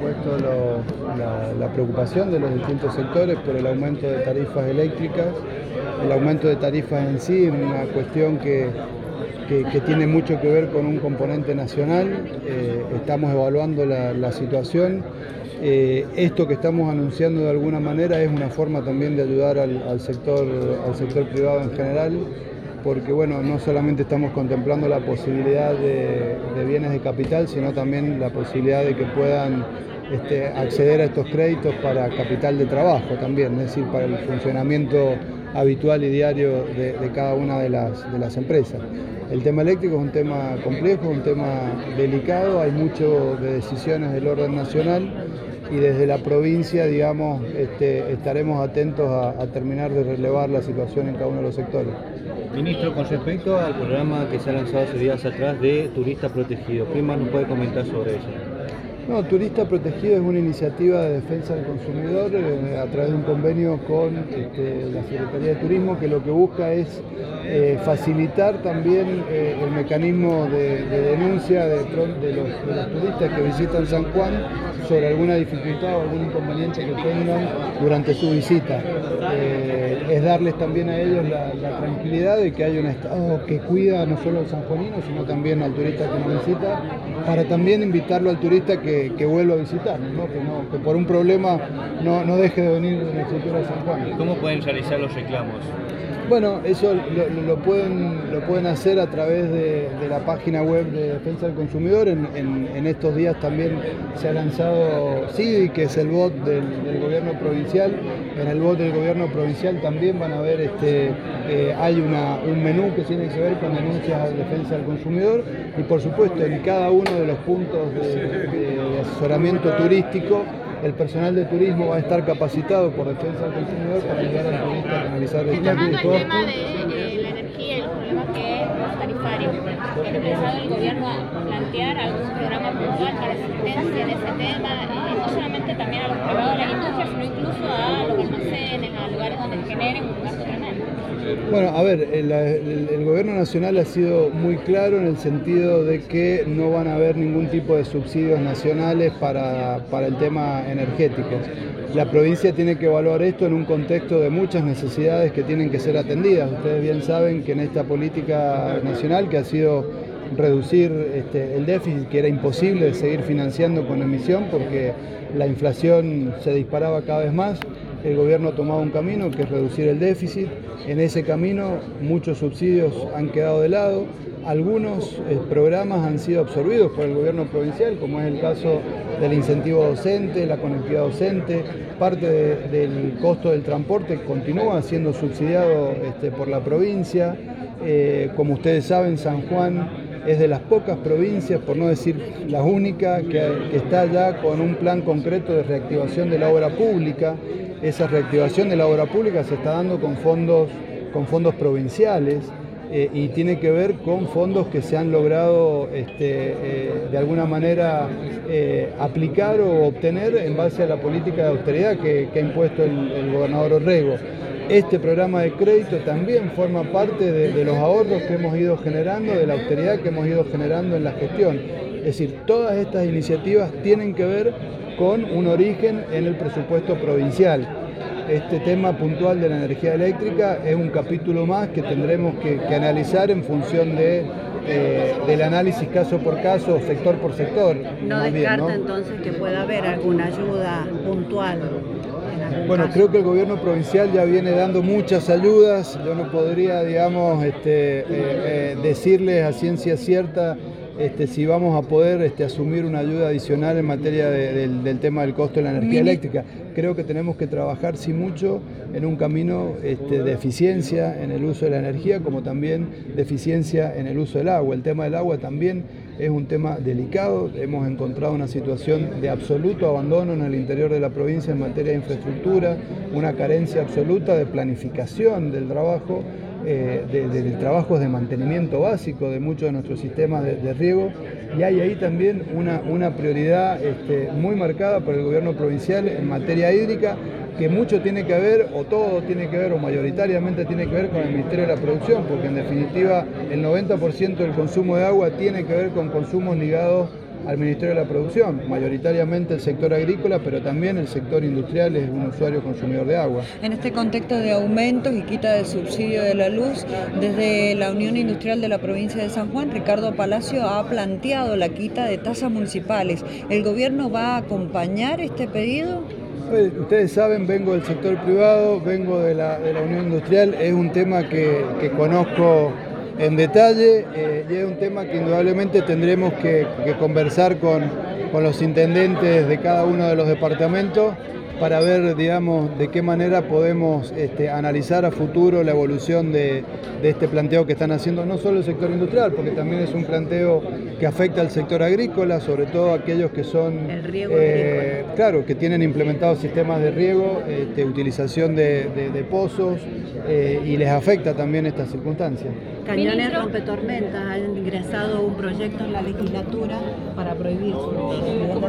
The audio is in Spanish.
supuesto, la preocupación de los distintos sectores por el aumento de tarifas eléctricas. El aumento de tarifas en sí es una cuestión que tiene mucho que ver con un componente nacional. Estamos evaluando la situación. Esto que estamos anunciando de alguna manera es una forma también de ayudar al sector privado en general, porque bueno, no solamente estamos contemplando la posibilidad de bienes de capital, sino también la posibilidad de que puedan acceder a estos créditos para capital de trabajo también, es decir, para el funcionamiento habitual y diario de cada una de las empresas. El tema eléctrico es un tema complejo, un tema delicado, hay mucho de decisiones del orden nacional y desde la provincia, digamos, estaremos atentos a terminar de relevar la situación en cada uno de los sectores. Ministro, con respecto al programa que se ha lanzado hace días atrás de Turista Protegido, ¿qué más nos puede comentar sobre eso? No, Turista Protegido es una iniciativa de defensa del consumidor a través de un convenio con la Secretaría de Turismo, que lo que busca es facilitar también el mecanismo de denuncia de los turistas que visitan San Juan sobre alguna dificultad o algún inconveniente que tengan durante su visita. Es darles también a ellos la tranquilidad de que hay un Estado que cuida no solo al sanjuanino, sino también al turista que nos visita, para también invitarlo al turista que vuelva a visitarnos, ¿no? Que por un problema no deje de venir en el futuro a San Juan. ¿Cómo pueden realizar los reclamos? Bueno, eso lo pueden hacer a través de la página web de Defensa del Consumidor. En estos días también se ha lanzado CIDI, que es el bot del gobierno provincial. En el bot del gobierno provincial también van a ver, hay un menú que tiene que ver con denuncias a defensa del consumidor y por supuesto en cada uno de los puntos de asesoramiento turístico el personal de turismo va a estar capacitado por Defensa del Consumidor para ayudar al turista a canalizar el Tomando el tema de la energía y los problemas que es los tarifarios, ¿tiene pensado el gobierno a plantear algún programa puntual para asistencia en ese tema? No solamente también a los privados de la industria, sino incluso a los almacenes, a lugares donde generen un gasto tremendo. Bueno, a ver, el gobierno nacional ha sido muy claro en el sentido de que no van a haber ningún tipo de subsidios nacionales para el tema energético. La provincia tiene que evaluar esto en un contexto de muchas necesidades que tienen que ser atendidas. Ustedes bien saben que en esta política nacional que ha sido reducir el déficit, que era imposible seguir financiando con emisión porque la inflación se disparaba cada vez más, el gobierno ha tomado un camino que es reducir el déficit. En ese camino muchos subsidios han quedado de lado, algunos programas han sido absorbidos por el gobierno provincial, como es el caso del incentivo docente, la conectividad docente, parte del costo del transporte continúa siendo subsidiado por la provincia. Como ustedes saben, San Juan es de las pocas provincias, por no decir la única, que está ya con un plan concreto de reactivación de la obra pública. Esa reactivación de la obra pública se está dando con fondos provinciales y tiene que ver con fondos que se han logrado de alguna manera aplicar o obtener en base a la política de austeridad que ha impuesto el gobernador Orrego. Este programa de crédito también forma parte de los ahorros que hemos ido generando, de la austeridad que hemos ido generando en la gestión. Es decir, todas estas iniciativas tienen que ver con un origen en el presupuesto provincial. Este tema puntual de la energía eléctrica es un capítulo más que tendremos que analizar en función del análisis caso por caso, sector por sector. ¿No descarta entonces que pueda haber alguna ayuda puntual? Bueno, creo que el gobierno provincial ya viene dando muchas ayudas. Yo no podría, digamos, decirles a ciencia cierta si vamos a poder asumir una ayuda adicional en materia del tema del costo de la energía eléctrica. Creo que tenemos que trabajar, sí, mucho en un camino de eficiencia en el uso de la energía, como también de eficiencia en el uso del agua. El tema del agua también es un tema delicado. Hemos encontrado una situación de absoluto abandono en el interior de la provincia en materia de infraestructura, una carencia absoluta de planificación del trabajo, de trabajos de mantenimiento básico de muchos de nuestros sistemas de riego, y hay ahí también una prioridad muy marcada por el gobierno provincial en materia hídrica, que mucho tiene que ver, o todo tiene que ver, o mayoritariamente tiene que ver con el Ministerio de la Producción, porque en definitiva el 90% del consumo de agua tiene que ver con consumos ligados al Ministerio de la Producción. Mayoritariamente el sector agrícola, pero también el sector industrial es un usuario consumidor de agua. En este contexto de aumentos y quita del subsidio de la luz, desde la Unión Industrial de la provincia de San Juan, Ricardo Palacio ha planteado la quita de tasas municipales. ¿El gobierno va a acompañar este pedido? Ustedes saben, vengo del sector privado, vengo de la Unión Industrial, es un tema que conozco en detalle y es un tema que indudablemente tendremos que conversar con los intendentes de cada uno de los departamentos para ver, digamos, de qué manera podemos analizar a futuro la evolución de este planteo que están haciendo no solo el sector industrial, porque también es un planteo que afecta al sector agrícola, sobre todo aquellos que son, el riego agrícola. Claro, que tienen implementados sistemas de riego, utilización de pozos y les afecta también esta circunstancia. Cañones Rompetormentas ha ingresado un proyecto en la legislatura para prohibir su